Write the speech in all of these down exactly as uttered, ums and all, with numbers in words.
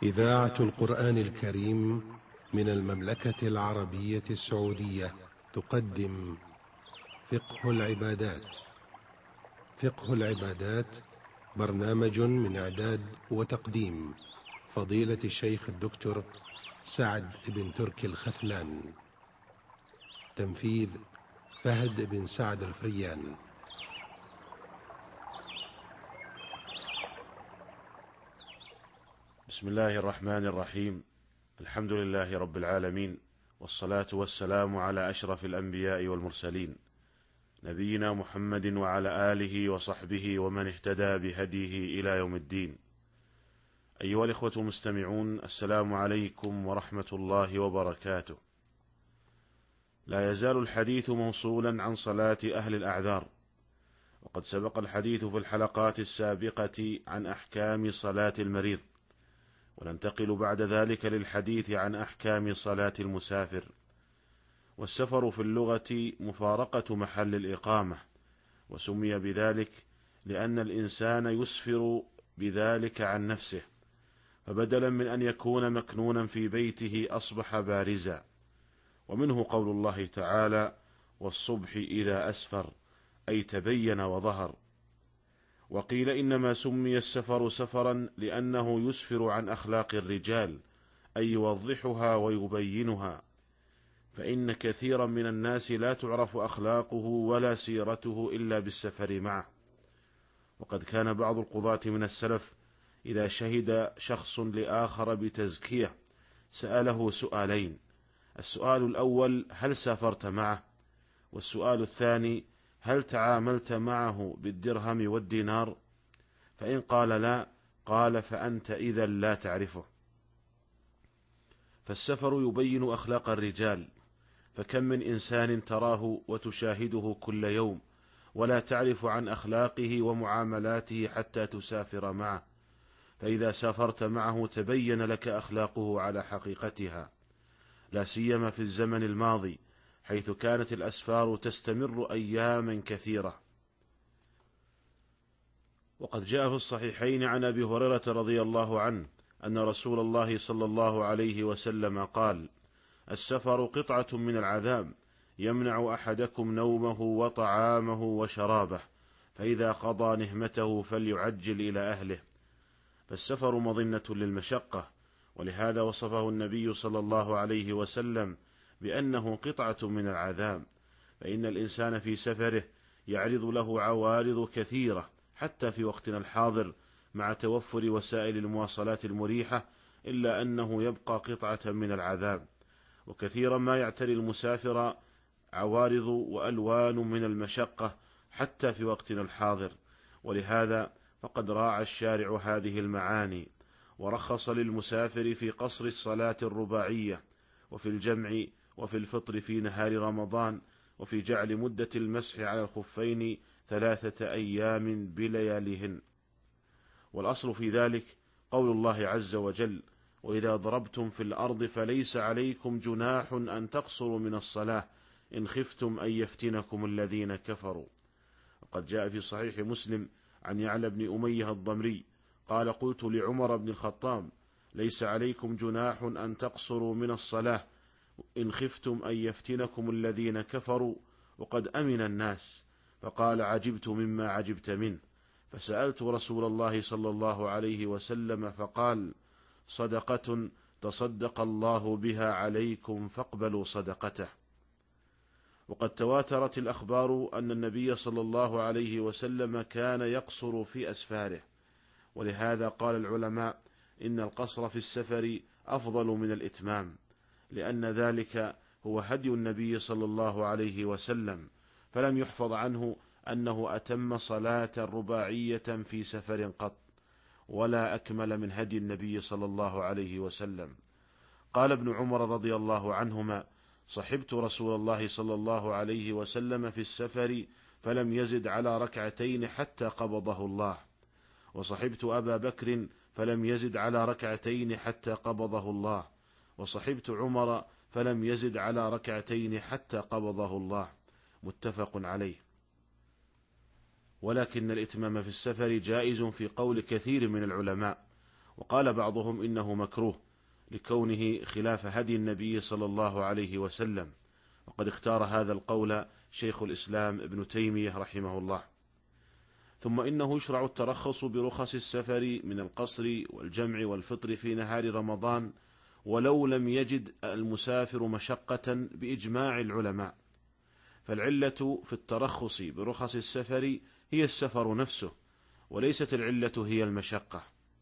إذاعة القرآن الكريم من المملكة العربية السعودية تقدم فقه العبادات. فقه العبادات برنامج من إعداد وتقديم فضيلة الشيخ الدكتور سعد بن تركي الخثلان. تنفيذ فهد بن سعد الفريان. بسم الله الرحمن الرحيم. الحمد لله رب العالمين، والصلاة والسلام على أشرف الأنبياء والمرسلين، نبينا محمد وعلى آله وصحبه ومن اهتدى بهديه إلى يوم الدين. أيها الإخوة المستمعون، السلام عليكم ورحمة الله وبركاته. لا يزال الحديث موصولا عن صلاة أهل الأعذار، وقد سبق الحديث في الحلقات السابقة عن أحكام صلاة المريض، وننتقل بعد ذلك للحديث عن أحكام صلاة المسافر. والسفر في اللغة مفارقة محل الإقامة، وسمي بذلك لأن الإنسان يسفر بذلك عن نفسه، فبدلا من أن يكون مكنونا في بيته أصبح بارزا. ومنه قول الله تعالى: والصبح إذا أسفر، أي تبين وظهر. وقيل إنما سمي السفر سفرا لأنه يسفر عن أخلاق الرجال، أي يوضحها ويبينها، فإن كثيرا من الناس لا تعرف أخلاقه ولا سيرته إلا بالسفر معه. وقد كان بعض القضاة من السلف إذا شهد شخص لآخر بتزكية سأله سؤالين: السؤال الأول: هل سافرت معه؟ والسؤال الثاني: هل تعاملت معه بالدرهم والدينار؟ فإن قال لا، قال: فأنت إذا لا تعرفه. فالسفر يبين أخلاق الرجال، فكم من إنسان تراه وتشاهده كل يوم ولا تعرف عن أخلاقه ومعاملاته حتى تسافر معه، فإذا سافرت معه تبين لك أخلاقه على حقيقتها، لا سيما في الزمن الماضي حيث كانت الأسفار تستمر أياما كثيرة. وقد جاء في الصحيحين عن أبي هريرة رضي الله عنه أن رسول الله صلى الله عليه وسلم قال: السفر قطعة من العذاب، يمنع أحدكم نومه وطعامه وشرابه، فإذا قضى نهمته فليعجل إلى أهله. فالسفر مظنة للمشقة، ولهذا وصفه النبي صلى الله عليه وسلم بأنه قطعة من العذاب، فإن الإنسان في سفره يعرض له عوارض كثيرة حتى في وقتنا الحاضر مع توفر وسائل المواصلات المريحة، إلا أنه يبقى قطعة من العذاب. وكثيرا ما يعتري المسافر عوارض وألوان من المشقة حتى في وقتنا الحاضر، ولهذا فقد راعى الشارع هذه المعاني، ورخص للمسافر في قصر الصلاة الرباعية، وفي الجمع، وفي الفطر في نهار رمضان، وفي جعل مدة المسح على الخفين ثلاثة أيام بلياليهن. والأصل في ذلك قول الله عز وجل: وإذا ضربتم في الأرض فليس عليكم جناح أن تقصروا من الصلاة إن خفتم أن يفتنكم الذين كفروا. وقد جاء في صحيح مسلم عن يعلى بن أمية الضمري قال: قلت لعمر بن الخطاب: ليس عليكم جناح أن تقصروا من الصلاة إن خفتم أن يفتنكم الذين كفروا وقد أمن الناس. فقال: عجبت مما عجبت منه، فسألت رسول الله صلى الله عليه وسلم فقال: صدقة تصدق الله بها عليكم فاقبلوا صدقته. وقد تواترت الأخبار أن النبي صلى الله عليه وسلم كان يقصر في أسفاره، ولهذا قال العلماء إن القصر في السفر أفضل من الإتمام، لأن ذلك هو هدي النبي صلى الله عليه وسلم، فلم يحفظ عنه أنه أتم صلاة رباعية في سفر قط، ولا أكمل من هدي النبي صلى الله عليه وسلم. قال ابن عمر رضي الله عنهما: صحبت رسول الله صلى الله عليه وسلم في السفر فلم يزد على ركعتين حتى قبضه الله، وصحبت أبا بكر فلم يزد على ركعتين حتى قبضه الله، وصحبت عمر فلم يزد على ركعتين حتى قبضه الله. متفق عليه. ولكن الإتمام في السفر جائز في قول كثير من العلماء، وقال بعضهم إنه مكروه لكونه خلاف هدي النبي صلى الله عليه وسلم، وقد اختار هذا القول شيخ الإسلام ابن تيمية رحمه الله. ثم إنه يشرع الترخص برخص السفر من القصر والجمع والفطر في نهار رمضان ولو لم يجد المسافر مشقة بإجماع العلماء، فالعلة في الترخص برخص السفر هي السفر نفسه، وليست العلة هي المشقة.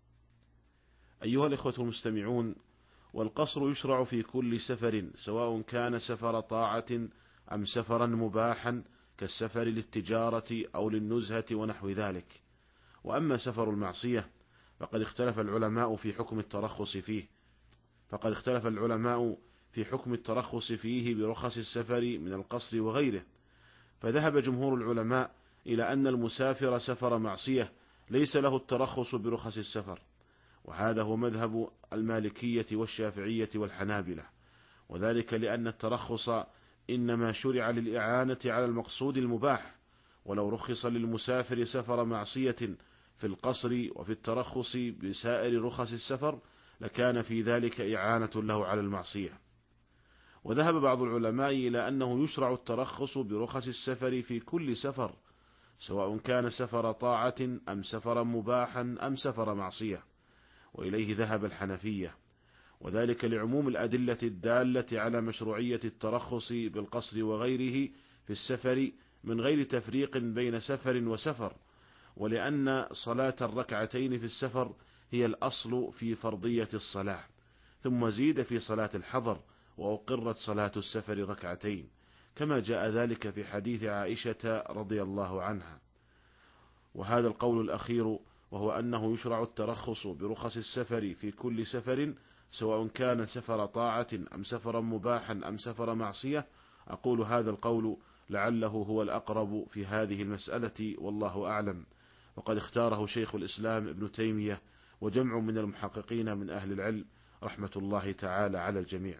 أيها الإخوة المستمعون، والقصر يشرع في كل سفر سواء كان سفر طاعة أم سفرا مباحا كالسفر للتجارة أو للنزهة ونحو ذلك. وأما سفر المعصية فقد اختلف العلماء في حكم الترخص فيه فقد اختلف العلماء في حكم الترخص فيه برخص السفر من القصر وغيره، فذهب جمهور العلماء إلى أن المسافر سفر معصية ليس له الترخص برخص السفر، وهذا هو مذهب المالكية والشافعية والحنابلة، وذلك لأن الترخص إنما شرع للإعانة على المقصود المباح، ولو رخص للمسافر سفر معصية في القصر وفي الترخص بسائر رخص السفر لكان في ذلك إعانة له على المعصية. وذهب بعض العلماء إلى أنه يشرع الترخص برخص السفر في كل سفر سواء كان سفر طاعة أم سفر مباحا أم سفر معصية، وإليه ذهب الحنفية، وذلك لعموم الأدلة الدالة على مشروعية الترخص بالقصر وغيره في السفر من غير تفريق بين سفر وسفر، ولأن صلاة الركعتين في السفر هي الأصل في فرضية الصلاة، ثم زيد في صلاة الحضر وأقرت صلاة السفر ركعتين كما جاء ذلك في حديث عائشة رضي الله عنها. وهذا القول الأخير وهو أنه يشرع الترخص برخص السفر في كل سفر سواء كان سفر طاعة أم سفرا مباحا أم سفر معصية، أقول هذا القول لعله هو الأقرب في هذه المسألة والله أعلم، وقد اختاره شيخ الإسلام ابن تيمية وجمع من المحققين من أهل العلم رحمة الله تعالى على الجميع.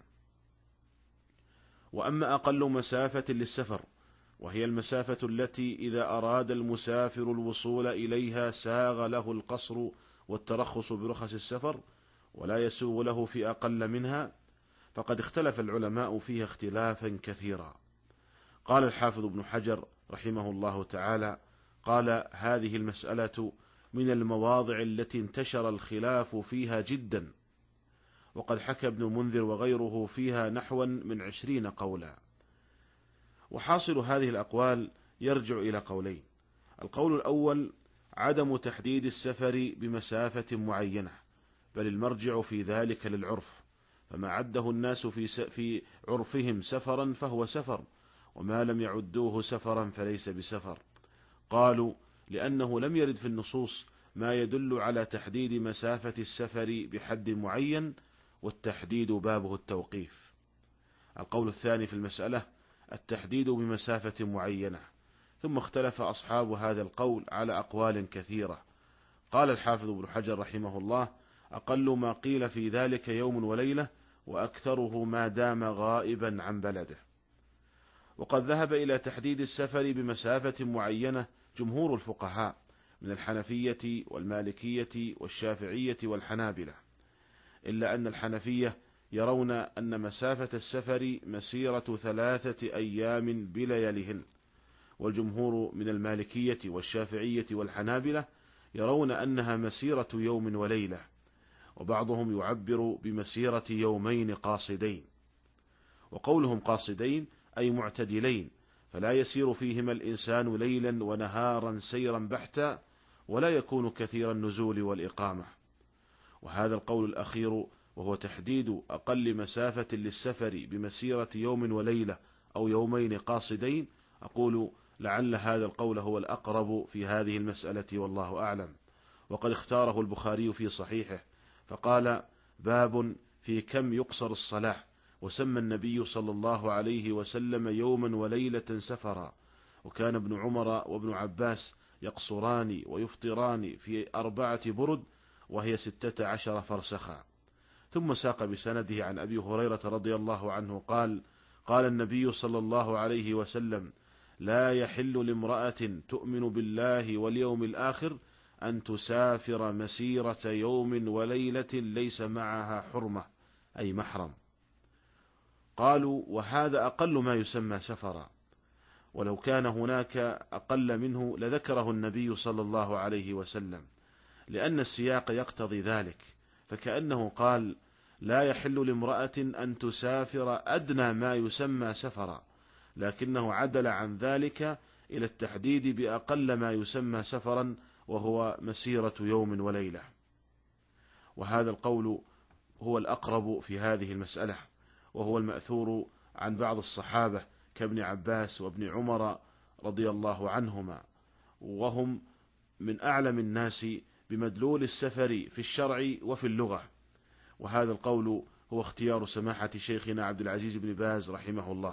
وأما أقل مسافة للسفر وهي المسافة التي إذا أراد المسافر الوصول إليها ساغ له القصر والترخص برخص السفر ولا يسوغ له في أقل منها، فقد اختلف العلماء فيها اختلافا كثيرا. قال الحافظ ابن حجر رحمه الله تعالى: قال: هذه المسألة من المواضع التي انتشر الخلاف فيها جدا، وقد حكى ابن المنذر وغيره فيها نحوا من عشرين قولا. وحاصل هذه الأقوال يرجع إلى قولين: القول الأول عدم تحديد السفر بمسافة معينة، بل المرجع في ذلك للعرف، فما عده الناس في في عرفهم سفرا فهو سفر، وما لم يعدوه سفرا فليس بسفر. قالوا: لأنه لم يرد في النصوص ما يدل على تحديد مسافة السفر بحد معين، والتحديد بابه التوقيف. القول الثاني في المسألة التحديد بمسافة معينة، ثم اختلف أصحاب هذا القول على أقوال كثيرة. قال الحافظ ابن حجر رحمه الله: أقل ما قيل في ذلك يوم وليلة، وأكثره ما دام غائبا عن بلده. وقد ذهب إلى تحديد السفر بمسافة معينة جمهور الفقهاء من الحنفية والمالكية والشافعية والحنابلة، إلا أن الحنفية يرون أن مسافة السفر مسيرة ثلاثة أيام بلياليهن، والجمهور من المالكية والشافعية والحنابلة يرون أنها مسيرة يوم وليلة، وبعضهم يعبر بمسيرة يومين قاصدين. وقولهم قاصدين أي معتدلين، فلا يسير فيهما الإنسان ليلا ونهارا سيرا بحتا، ولا يكون كثير النزول والإقامة. وهذا القول الأخير وهو تحديد أقل مسافة للسفر بمسيرة يوم وليلة أو يومين قاصدين، أقول لعل هذا القول هو الأقرب في هذه المسألة والله أعلم. وقد اختاره البخاري في صحيحه فقال: باب في كم يقصر الصلاة، وسمى النبي صلى الله عليه وسلم يوما وليلة سفرا، وكان ابن عمر وابن عباس يقصران ويفطران في أربعة برد وهي ستة عشر فرسخا. ثم ساق بسنده عن أبي هريرة رضي الله عنه قال: قال النبي صلى الله عليه وسلم: لا يحل لامرأة تؤمن بالله واليوم الآخر أن تسافر مسيرة يوم وليلة ليس معها حرمة أي محرم. قالوا وهذا أقل ما يسمى سفرا، ولو كان هناك أقل منه لذكره النبي صلى الله عليه وسلم، لأن السياق يقتضي ذلك، فكأنه قال لا يحل لامرأة أن تسافر أدنى ما يسمى سفرا، لكنه عدل عن ذلك إلى التحديد بأقل ما يسمى سفرا وهو مسيرة يوم وليلة. وهذا القول هو الأقرب في هذه المسألة، وهو المأثور عن بعض الصحابة كابن عباس وابن عمر رضي الله عنهما، وهم من أعلم الناس بمدلول السفر في الشرع وفي اللغة. وهذا القول هو اختيار سماحة شيخنا عبد العزيز بن باز رحمه الله.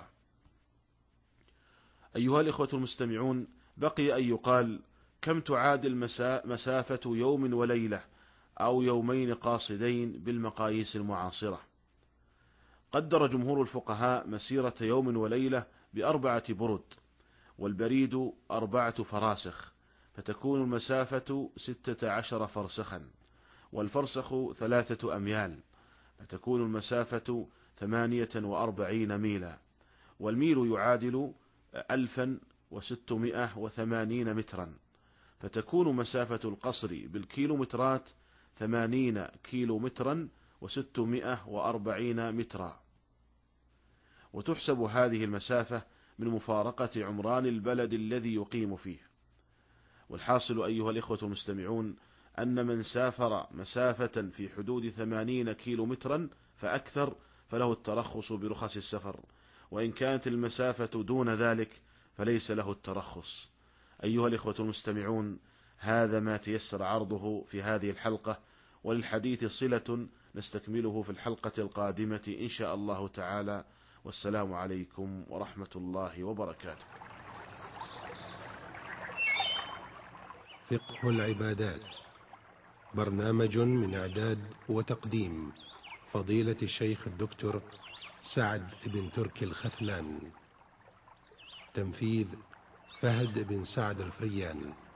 أيها الإخوة المستمعون، بقي أن يقال كم تعادل مسافة يوم وليلة أو يومين قاصدين بالمقاييس المعاصرة. قدر جمهور الفقهاء مسيرة يوم وليلة بأربعة برد، والبريد أربعة فراسخ، فتكون المسافة ستة عشر فرسخا، والفرسخ ثلاثة أميال، فتكون المسافة ثمانية وأربعين ميلا، والميل يعادل ألفا وستمائة وثمانين مترا، فتكون مسافة القصر بالكيلومترات ثمانين كيلو مترا وستمائة وأربعين مترا. وتحسب هذه المسافة من مفارقة عمران البلد الذي يقيم فيه. والحاصل أيها الإخوة المستمعون أن من سافر مسافة في حدود ثمانين كيلو مترا فأكثر فله الترخص برخص السفر، وإن كانت المسافة دون ذلك فليس له الترخص. أيها الإخوة المستمعون، هذا ما تيسر عرضه في هذه الحلقة، وللحديث صلة نستكمله في الحلقة القادمة إن شاء الله تعالى، والسلام عليكم ورحمة الله وبركاته. فقه العبادات، برنامج من إعداد وتقديم فضيلة الشيخ الدكتور سعد بن تركي الخثلان، تنفيذ فهد بن سعد الفريان.